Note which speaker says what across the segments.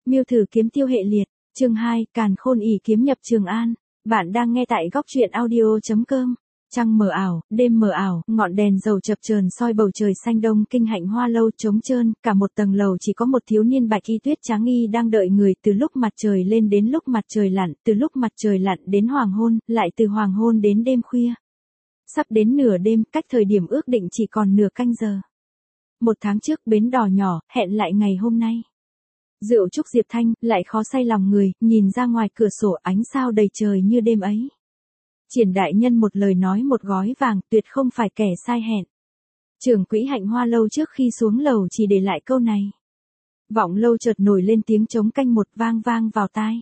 Speaker 1: Miêu thử kiếm tiêu hệ liệt, chương 2, Càn Khôn ỷ kiếm nhập Trường An. Bạn đang nghe tại góc truyện audio.com. Trăng mờ ảo, đêm mờ ảo, ngọn đèn dầu chập chờn soi bầu trời xanh đông kinh hạnh hoa lâu trống trơn, cả một tầng lầu chỉ có một thiếu niên bạch y tuyết trắng y đang đợi người, từ lúc mặt trời lên đến lúc mặt trời lặn, từ lúc mặt trời lặn đến hoàng hôn, lại từ hoàng hôn đến đêm khuya. Sắp đến nửa đêm, cách thời điểm ước định chỉ còn nửa canh giờ. 1 tháng trước bến đò nhỏ, hẹn lại ngày hôm nay. Rượu trúc Diệp Thanh, lại khó say lòng người, nhìn ra ngoài cửa sổ ánh sao đầy trời như đêm ấy. Triển đại nhân một lời nói một gói vàng, tuyệt không phải kẻ sai hẹn. Trưởng quỹ hạnh hoa lâu trước khi xuống lầu chỉ để lại câu này. Vọng lâu chợt nổi lên tiếng trống canh một vang vang vào tai.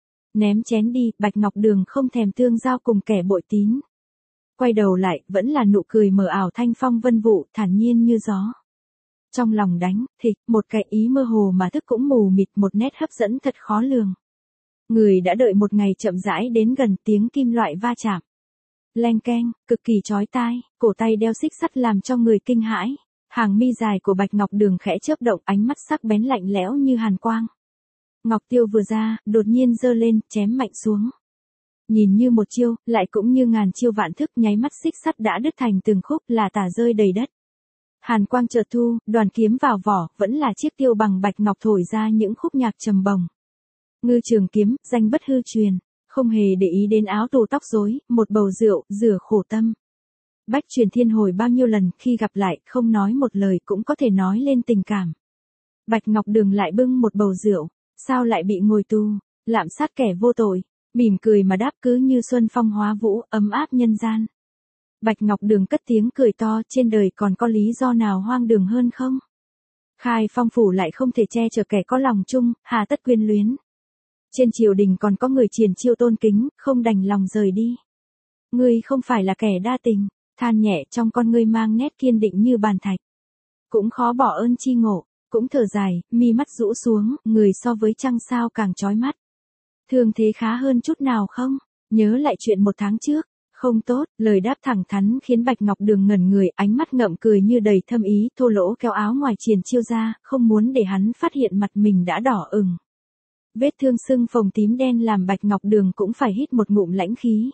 Speaker 1: Ném chén đi, Bạch Ngọc Đường không thèm tương giao cùng kẻ bội tín. Quay đầu lại, vẫn là nụ cười mờ ảo thanh phong vân vụ, thản nhiên như gió. Trong lòng đánh, thịch, một cái ý mơ hồ mà thức cũng mù mịt, một nét hấp dẫn thật khó lường. Người đã đợi một ngày chậm rãi đến gần, tiếng kim loại va chạm. Leng keng, cực kỳ chói tai, cổ tay đeo xích sắt làm cho người kinh hãi. Hàng mi dài của Bạch Ngọc Đường khẽ chớp động, ánh mắt sắc bén lạnh lẽo như hàn quang. Ngọc tiêu vừa ra, đột nhiên giơ lên, chém mạnh xuống. Nhìn như một chiêu, lại cũng như ngàn chiêu vạn thức, nháy mắt xích sắt đã đứt thành từng khúc, là tả rơi đầy đất. Hàn quang chợt thu, đoàn kiếm vào vỏ, vẫn là chiếc tiêu bằng bạch ngọc thổi ra những khúc nhạc trầm bồng. Ngư trường kiếm, danh bất hư truyền, không hề để ý đến áo tù tóc rối, một bầu rượu, rửa khổ tâm. Bách truyền thiên hồi bao nhiêu lần, khi gặp lại, không nói một lời cũng có thể nói lên tình cảm. Bạch Ngọc Đường lại bưng một bầu rượu, sao lại bị ngồi tù, lạm sát kẻ vô tội, mỉm cười mà đáp cứ như xuân phong hóa vũ, ấm áp nhân gian. Bạch Ngọc Đường cất tiếng cười to, trên đời còn có lý do nào hoang đường hơn không? Khai Phong phủ lại không thể che chở kẻ có lòng chung, hà tất quyến luyến. Trên triều đình còn có người Triển Chiêu tôn kính, không đành lòng rời đi. Ngươi không phải là kẻ đa tình, than nhẹ trong con ngươi mang nét kiên định như bàn thạch. Cũng khó bỏ ơn chi ngộ, cũng thở dài, mi mắt rũ xuống, người so với trăng sao càng chói mắt. Thương thế khá hơn chút nào không? Nhớ lại chuyện 1 tháng trước. Không tốt, lời đáp thẳng thắn khiến Bạch Ngọc Đường ngẩn người, ánh mắt ngậm cười như đầy thâm ý, thô lỗ kéo áo ngoài Triển Chiêu ra, không muốn để hắn phát hiện mặt mình đã đỏ ửng. Vết thương sưng phồng tím đen làm Bạch Ngọc Đường cũng phải hít một ngụm lãnh khí.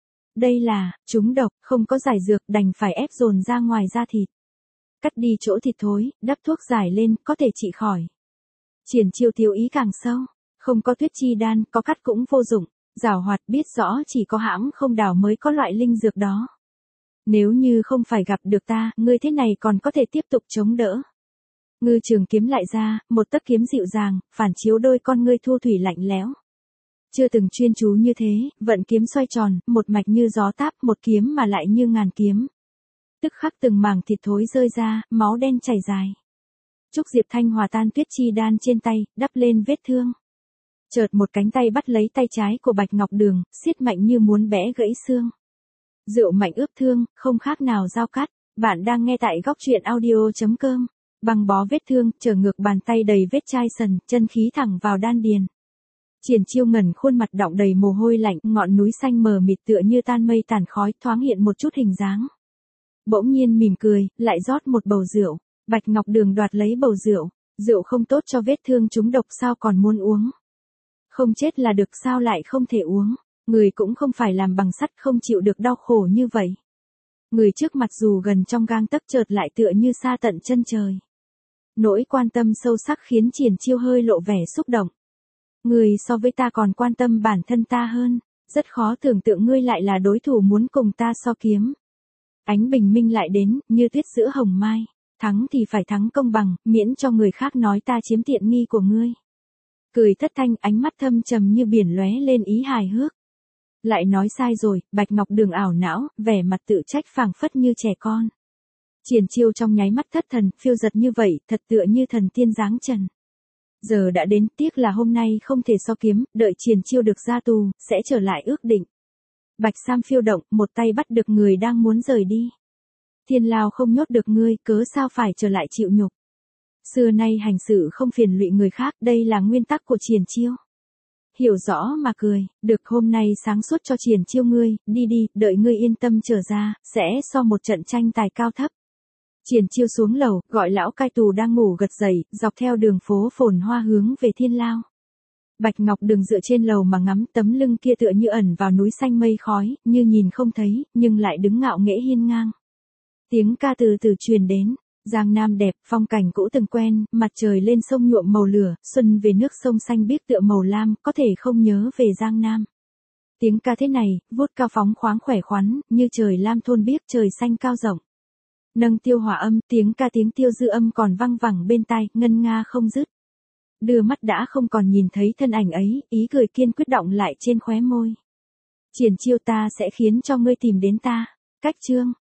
Speaker 1: Đây là, trúng độc, không có giải dược, đành phải ép dồn ra ngoài da thịt. Cắt đi chỗ thịt thối, đắp thuốc giải lên, có thể trị khỏi. Triển Chiêu thiếu ý càng sâu, không có tuyết chi đan, có cắt cũng vô dụng. Giảo hoạt biết rõ chỉ có hãng không đào mới có loại linh dược đó. Nếu như không phải gặp được ta, ngươi thế này còn có thể tiếp tục chống đỡ. Ngư trường kiếm lại ra, một tấc kiếm dịu dàng, phản chiếu đôi con ngươi thu thủy lạnh lẽo. Chưa từng chuyên chú như thế, vận kiếm xoay tròn, một mạch như gió táp, một kiếm mà lại như ngàn kiếm. Tức khắc từng mảng thịt thối rơi ra, máu đen chảy dài. Trúc Diệp Thanh hòa tan tuyết chi đan trên tay, đắp lên vết thương. Chợt một cánh tay bắt lấy tay trái của Bạch Ngọc Đường, siết mạnh như muốn bẽ gãy xương. Rượu mạnh ướp thương, không khác nào dao cắt. Bạn đang nghe tại góc truyện audio.com. Băng bó vết thương, trở ngược bàn tay đầy vết chai sần, chân khí thẳng vào đan điền. Triển Chiêu ngẩn khuôn mặt đọng đầy mồ hôi lạnh, ngọn núi xanh mờ mịt tựa như tan mây tàn khói, thoáng hiện một chút hình dáng. Bỗng nhiên mỉm cười, lại rót một bầu rượu. Bạch Ngọc Đường đoạt lấy bầu rượu. Rượu không tốt cho vết thương trúng độc, sao còn muốn uống? Không chết là được, sao lại không thể uống? Người cũng không phải làm bằng sắt, không chịu được đau khổ như vậy. Người trước mặt dù gần trong gang tấc, chợt lại tựa như xa tận chân trời. Nỗi quan tâm sâu sắc khiến Triển Chiêu hơi lộ vẻ xúc động. Người so với ta còn quan tâm bản thân ta hơn, rất khó tưởng tượng ngươi lại là đối thủ muốn cùng ta so kiếm. Ánh bình minh lại đến, như tuyết giữa hồng mai. Thắng thì phải thắng công bằng, miễn cho người khác nói ta chiếm tiện nghi của ngươi. Cười thất thanh, ánh mắt thâm trầm như biển lóe lên ý hài hước. Lại nói sai rồi, Bạch Ngọc Đường ảo não, vẻ mặt tự trách phảng phất như trẻ con. Triển Chiêu trong nháy mắt thất thần, phiêu giật như vậy, thật tựa như thần tiên giáng trần. Giờ đã đến, tiếc là hôm nay không thể so kiếm, đợi Triển Chiêu được ra tù, sẽ trở lại ước định. Bạch Sam phiêu động, một tay bắt được người đang muốn rời đi. Thiên lao không nhốt được ngươi, cớ sao phải trở lại chịu nhục. Xưa nay hành sự không phiền lụy người khác, đây là nguyên tắc của Triển Chiêu. Hiểu rõ mà cười, được hôm nay sáng suốt cho Triển Chiêu ngươi, đi đi, đợi ngươi yên tâm trở ra, sẽ so một trận tranh tài cao thấp. Triển Chiêu xuống lầu, gọi lão cai tù đang ngủ gật dậy, dọc theo đường phố phồn hoa hướng về Thiên Lao. Bạch Ngọc Đường dựa trên lầu mà ngắm, tấm lưng kia tựa như ẩn vào núi xanh mây khói, như nhìn không thấy, nhưng lại đứng ngạo nghễ hiên ngang. Tiếng ca từ từ truyền đến. Giang Nam đẹp, phong cảnh cũ từng quen, mặt trời lên sông nhuộm màu lửa, xuân về nước sông xanh biếc tựa màu lam, có thể không nhớ về Giang Nam. Tiếng ca thế này, vút cao phóng khoáng khỏe khoắn, như trời lam thôn biếc trời xanh cao rộng. Nâng tiêu hòa âm, tiếng tiêu dư âm còn văng vẳng bên tai, ngân nga không dứt. Đưa mắt đã không còn nhìn thấy thân ảnh ấy, ý cười kiên quyết đọng lại trên khóe môi. Triển chiêu ta sẽ khiến cho ngươi tìm đến ta. Cách chương.